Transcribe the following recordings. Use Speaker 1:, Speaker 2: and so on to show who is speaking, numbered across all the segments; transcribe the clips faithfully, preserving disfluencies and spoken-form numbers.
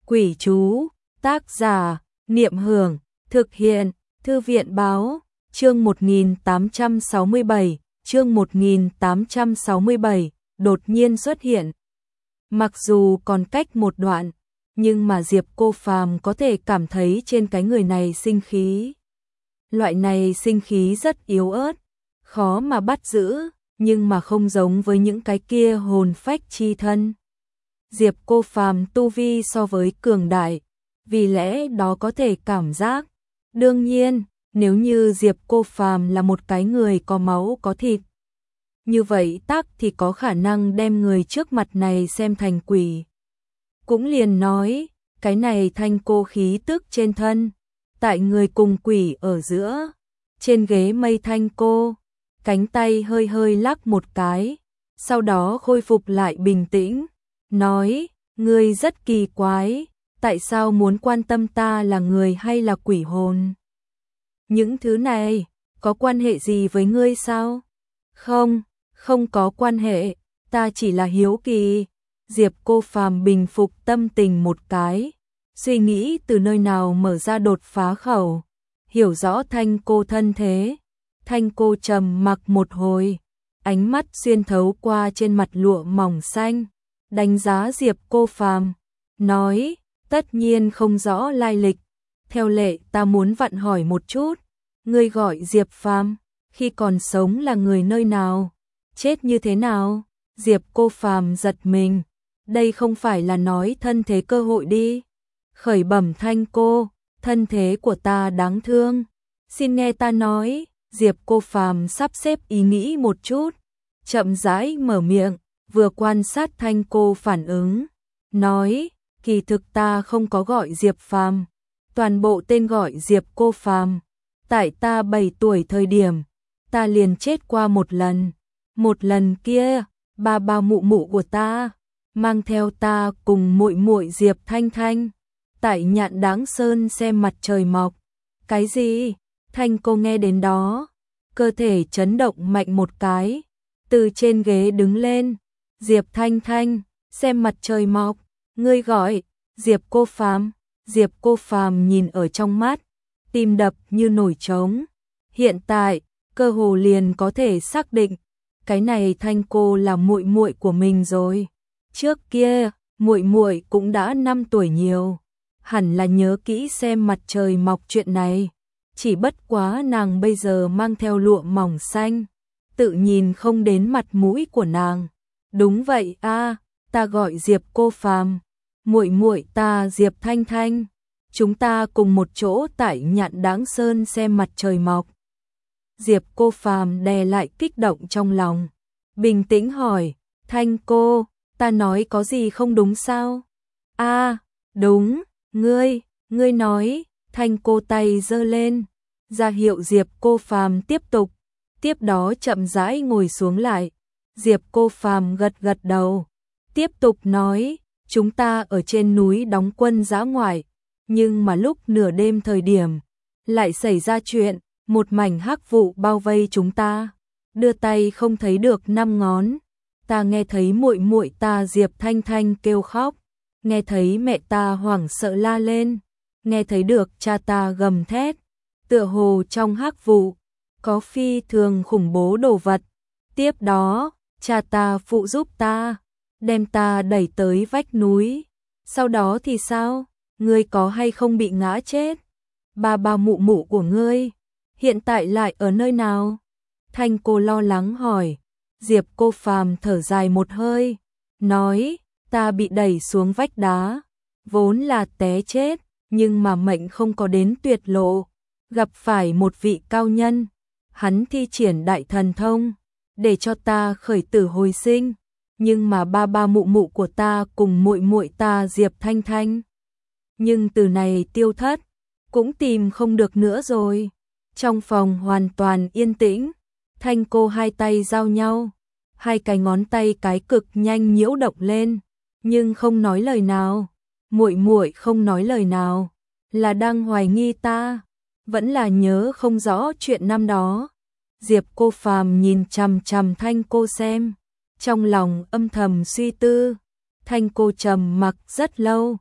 Speaker 1: Quỷ chú, tác giả, Niệm Hưởng, thực hiện, Thư viện báo, chương một nghìn tám trăm sáu mươi bảy, chương một nghìn tám trăm sáu mươi bảy, đột nhiên xuất hiện. Mặc dù còn cách một đoạn, nhưng mà Diệp Cô Phàm có thể cảm thấy trên cái người này sinh khí. Loại này sinh khí rất yếu ớt, khó mà bắt giữ, nhưng mà không giống với những cái kia hồn phách chi thân. Diệp Cô Phàm tu vi so với cường đại, vì lẽ đó có thể cảm giác. Đương nhiên, nếu như Diệp Cô Phàm là một cái người có máu có thịt, như vậy tắc thì có khả năng đem người trước mặt này xem thành quỷ. Cũng liền nói, cái này thanh cô khí tức trên thân, tại người cùng quỷ ở giữa, trên ghế mây thanh cô, cánh tay hơi hơi lắc một cái, sau đó khôi phục lại bình tĩnh, nói, ngươi rất kỳ quái, tại sao muốn quan tâm ta là người hay là quỷ hồn? Những thứ này, có quan hệ gì với ngươi sao? Không, không có quan hệ, ta chỉ là hiếu kỳ. Diệp Cô Phàm bình phục tâm tình một cái, suy nghĩ từ nơi nào mở ra đột phá khẩu, hiểu rõ thanh cô thân thế. Thanh cô trầm mặc một hồi, ánh mắt xuyên thấu qua trên mặt lụa mỏng xanh, đánh giá Diệp Cô Phàm, nói, tất nhiên không rõ lai lịch. Theo lệ ta muốn vặn hỏi một chút, ngươi gọi Diệp Phàm, khi còn sống là người nơi nào, chết như thế nào? Diệp Cô Phàm giật mình, đây không phải là nói thân thế cơ hội đi. Khởi bẩm thanh cô, thân thế của ta đáng thương, xin nghe ta nói. Diệp Cô Phàm sắp xếp ý nghĩ một chút, chậm rãi mở miệng, vừa quan sát thanh cô phản ứng, nói, kỳ thực ta không có gọi Diệp Phàm, toàn bộ tên gọi Diệp Cô Phàm. Tại ta bảy tuổi thời điểm, ta liền chết qua một lần. Một lần kia, ba ba mụ mụ của ta mang theo ta cùng muội muội Diệp Thanh Thanh tại Nhạn Đáng Sơn xem mặt trời mọc. Cái gì? Thanh cô nghe đến đó, cơ thể chấn động mạnh một cái, từ trên ghế đứng lên. Diệp Thanh Thanh, xem mặt trời mọc, ngươi gọi Diệp Cô Phàm? Diệp Cô Phàm nhìn ở trong mắt, tim đập như nổi trống. Hiện tại, cơ hồ liền có thể xác định, cái này Thanh cô là muội muội của mình rồi. Trước kia, muội muội cũng đã năm tuổi nhiều, hẳn là nhớ kỹ xem mặt trời mọc chuyện này. Chỉ bất quá nàng bây giờ mang theo lụa mỏng xanh, tự nhìn không đến mặt mũi của nàng. Đúng vậy a, ta gọi Diệp Cô Phàm, muội muội ta Diệp Thanh Thanh, chúng ta cùng một chỗ tại Nhạn Đáng Sơn xem mặt trời mọc. Diệp Cô Phàm đè lại kích động trong lòng, bình tĩnh hỏi, Thanh cô, ta nói có gì không đúng sao? A, đúng, ngươi, ngươi nói. Thanh cô tay giơ lên, ra hiệu Diệp Cô Phàm tiếp tục, tiếp đó chậm rãi ngồi xuống lại. Diệp Cô Phàm gật gật đầu, tiếp tục nói, chúng ta ở trên núi đóng quân dã ngoại, nhưng mà lúc nửa đêm thời điểm, lại xảy ra chuyện, một mảnh hắc vụ bao vây chúng ta, đưa tay không thấy được năm ngón. Ta nghe thấy muội muội ta Diệp Thanh Thanh kêu khóc, nghe thấy mẹ ta hoảng sợ la lên, nghe thấy được cha ta gầm thét, tựa hồ trong hắc vụ có phi thường khủng bố đồ vật. Tiếp đó, cha ta phụ giúp ta, đem ta đẩy tới vách núi. Sau đó thì sao? Ngươi có hay không bị ngã chết? Ba ba mụ mụ của ngươi hiện tại lại ở nơi nào? Thanh cô lo lắng hỏi. Diệp Cô Phàm thở dài một hơi, nói, ta bị đẩy xuống vách đá, vốn là té chết, nhưng mà mệnh không có đến tuyệt lộ, gặp phải một vị cao nhân, hắn thi triển đại thần thông, để cho ta khởi tử hồi sinh, nhưng mà ba ba mụ mụ của ta cùng muội muội ta Diệp Thanh Thanh, nhưng từ này tiêu thất, cũng tìm không được nữa rồi. Trong phòng hoàn toàn yên tĩnh, Thanh cô hai tay giao nhau, hai cái ngón tay cái cực nhanh nhiễu động lên, nhưng không nói lời nào. Muội muội không nói lời nào, là đang hoài nghi ta, vẫn là nhớ không rõ chuyện năm đó. Diệp Cô Phàm nhìn chằm chằm Thanh cô xem, trong lòng âm thầm suy tư. Thanh cô trầm mặc rất lâu,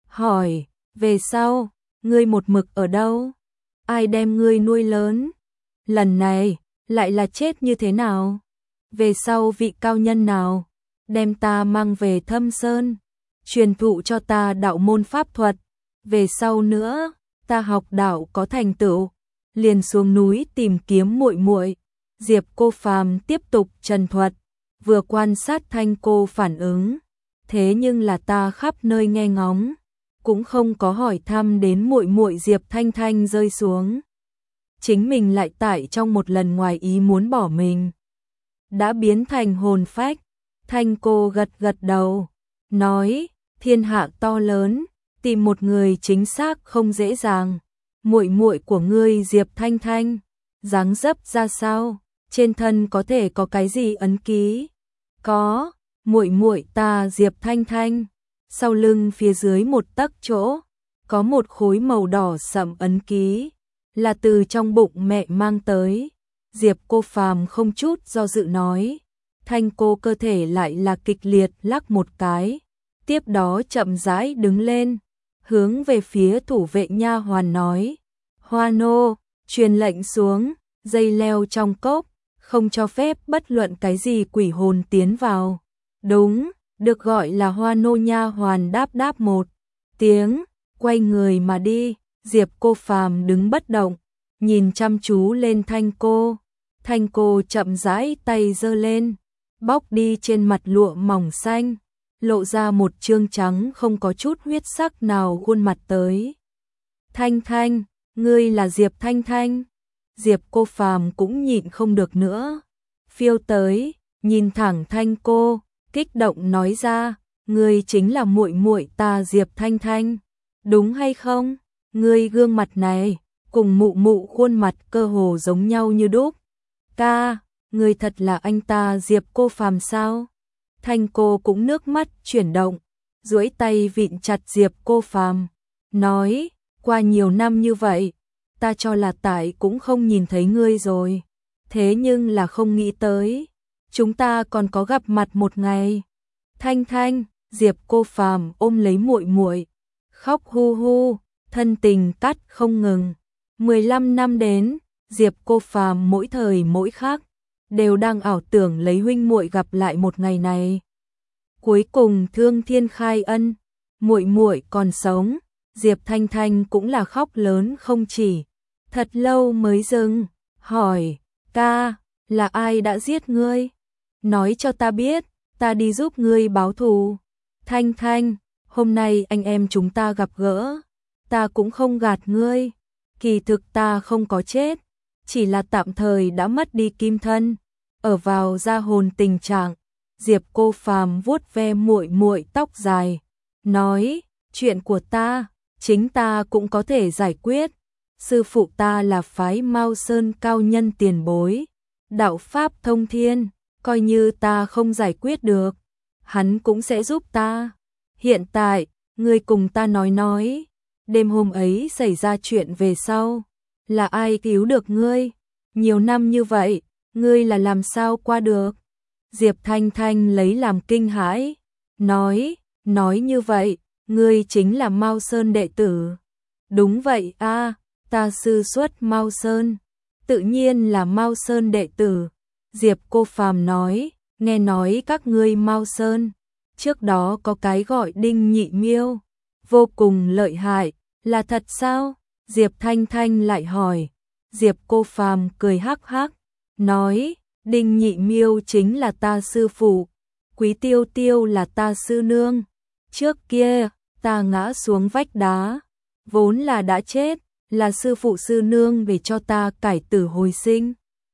Speaker 1: hỏi, về sau, ngươi một mực ở đâu? Ai đem ngươi nuôi lớn? Lần này, lại là chết như thế nào? Về sau vị cao nhân nào? Đem ta mang về Thâm Sơn, truyền thụ cho ta đạo môn pháp thuật. Về sau nữa, ta học đạo có thành tựu, liền xuống núi tìm kiếm muội muội. Diệp Cô Phàm tiếp tục trần thuật, vừa quan sát Thanh Cô phản ứng, thế nhưng là ta khắp nơi nghe ngóng, cũng không có hỏi thăm đến muội muội Diệp Thanh Thanh rơi xuống. Chính mình lại tại trong một lần ngoài ý muốn bỏ mình, đã biến thành hồn phách. Thanh Cô gật gật đầu, nói, thiên hạ to lớn, tìm một người chính xác không dễ dàng. Muội muội của ngươi Diệp Thanh Thanh, dáng dấp ra sao? Trên thân có thể có cái gì ấn ký? Có, muội muội ta Diệp Thanh Thanh, sau lưng phía dưới một tấc chỗ, có một khối màu đỏ sẫm ấn ký, là từ trong bụng mẹ mang tới. Diệp Cô Phàm không chút do dự nói. Thanh Cô cơ thể lại là kịch liệt lắc một cái, tiếp đó chậm rãi đứng lên, hướng về phía thủ vệ nha hoàn nói, Hoa nô, truyền lệnh xuống, dây leo trong cốc, không cho phép bất luận cái gì quỷ hồn tiến vào. Đúng, được gọi là Hoa nô nha hoàn đáp đáp một tiếng, quay người mà đi. Diệp Cô Phàm đứng bất động, nhìn chăm chú lên Thanh Cô. Thanh Cô chậm rãi tay giơ lên, bóc đi trên mặt lụa mỏng xanh, lộ ra một trương trắng không có chút huyết sắc nào khuôn mặt tới. Thanh Thanh, ngươi là Diệp Thanh Thanh? Diệp Cô Phàm cũng nhịn không được nữa, phiêu tới, nhìn thẳng Thanh Cô, kích động nói ra, ngươi chính là muội muội ta Diệp Thanh Thanh, đúng hay không? Ngươi gương mặt này, cùng mụ mụ khuôn mặt cơ hồ giống nhau như đúc. Ca, ngươi thật là anh ta Diệp Cô Phàm sao? Thanh Cô cũng nước mắt chuyển động, duỗi tay vịn chặt Diệp Cô Phàm, nói, qua nhiều năm như vậy, ta cho là tại cũng không nhìn thấy ngươi rồi, thế nhưng là không nghĩ tới, chúng ta còn có gặp mặt một ngày. Thanh Thanh, Diệp Cô Phàm ôm lấy muội muội, khóc hu hu, thân tình cắt không ngừng. mười lăm năm đến, Diệp Cô Phàm mỗi thời mỗi khắc đều đang ảo tưởng lấy huynh muội gặp lại một ngày này. Cuối cùng thương thiên khai ân, muội muội còn sống, Diệp Thanh Thanh cũng là khóc lớn không chỉ, thật lâu mới dừng, hỏi, ca, là ai đã giết ngươi? Nói cho ta biết, ta đi giúp ngươi báo thù. Thanh Thanh, hôm nay anh em chúng ta gặp gỡ, ta cũng không gạt ngươi, kỳ thực ta không có chết, chỉ là tạm thời đã mất đi kim thân, ở vào gia hồn tình trạng. Diệp Cô Phàm vuốt ve muội muội tóc dài, nói, chuyện của ta, chính ta cũng có thể giải quyết. Sư phụ ta là phái Mao Sơn cao nhân tiền bối, đạo pháp thông thiên, coi như ta không giải quyết được, hắn cũng sẽ giúp ta. Hiện tại, ngươi cùng ta nói nói, đêm hôm ấy xảy ra chuyện về sau, là ai cứu được ngươi? Nhiều năm như vậy, ngươi là làm sao qua được? Diệp Thanh Thanh lấy làm kinh hãi, nói, nói như vậy, ngươi chính là Mao Sơn đệ tử. Đúng vậy a, ta sư xuất Mao Sơn, tự nhiên là Mao Sơn đệ tử. Diệp Cô Phàm nói, nghe nói các ngươi Mao Sơn, trước đó có cái gọi Đinh Nhị Miêu, vô cùng lợi hại, là thật sao? Diệp Thanh Thanh lại hỏi. Diệp Cô Phàm cười hắc hắc, nói, Đinh Nhị Miêu chính là ta sư phụ, Quý Tiêu Tiêu là ta sư nương. Trước kia, ta ngã xuống vách đá, vốn là đã chết, là sư phụ sư nương để cho ta cải tử hồi sinh.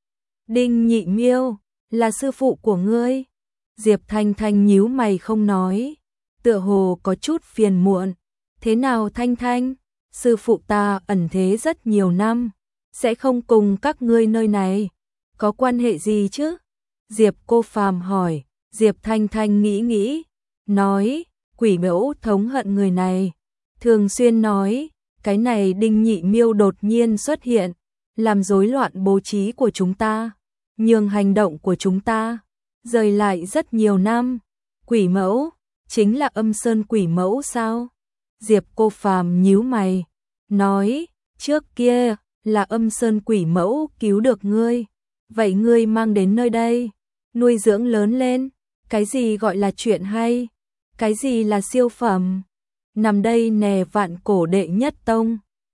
Speaker 1: Đinh Nhị Miêu, là sư phụ của ngươi? Diệp Thanh Thanh nhíu mày không nói, tựa hồ có chút phiền muộn. Thế nào Thanh Thanh, sư phụ ta ẩn thế rất nhiều năm, sẽ không cùng các ngươi nơi này, có quan hệ gì chứ? Diệp Cô Phàm hỏi. Diệp Thanh Thanh nghĩ nghĩ, nói, Quỷ Mẫu thống hận người này, thường xuyên nói, cái này Đinh Nhị Miêu đột nhiên xuất hiện, làm rối loạn bố trí của chúng ta, nhường hành động của chúng ta rời lại rất nhiều năm. Quỷ Mẫu, chính là Âm Sơn Quỷ Mẫu sao? Diệp Cô Phàm nhíu mày, nói, trước kia là Âm Sơn quỷ mẫu cứu được ngươi, vậy ngươi mang đến nơi đây, nuôi dưỡng lớn lên, cái gì gọi là chuyện hay, cái gì là siêu phẩm, nằm đây nè vạn cổ đệ nhất tông,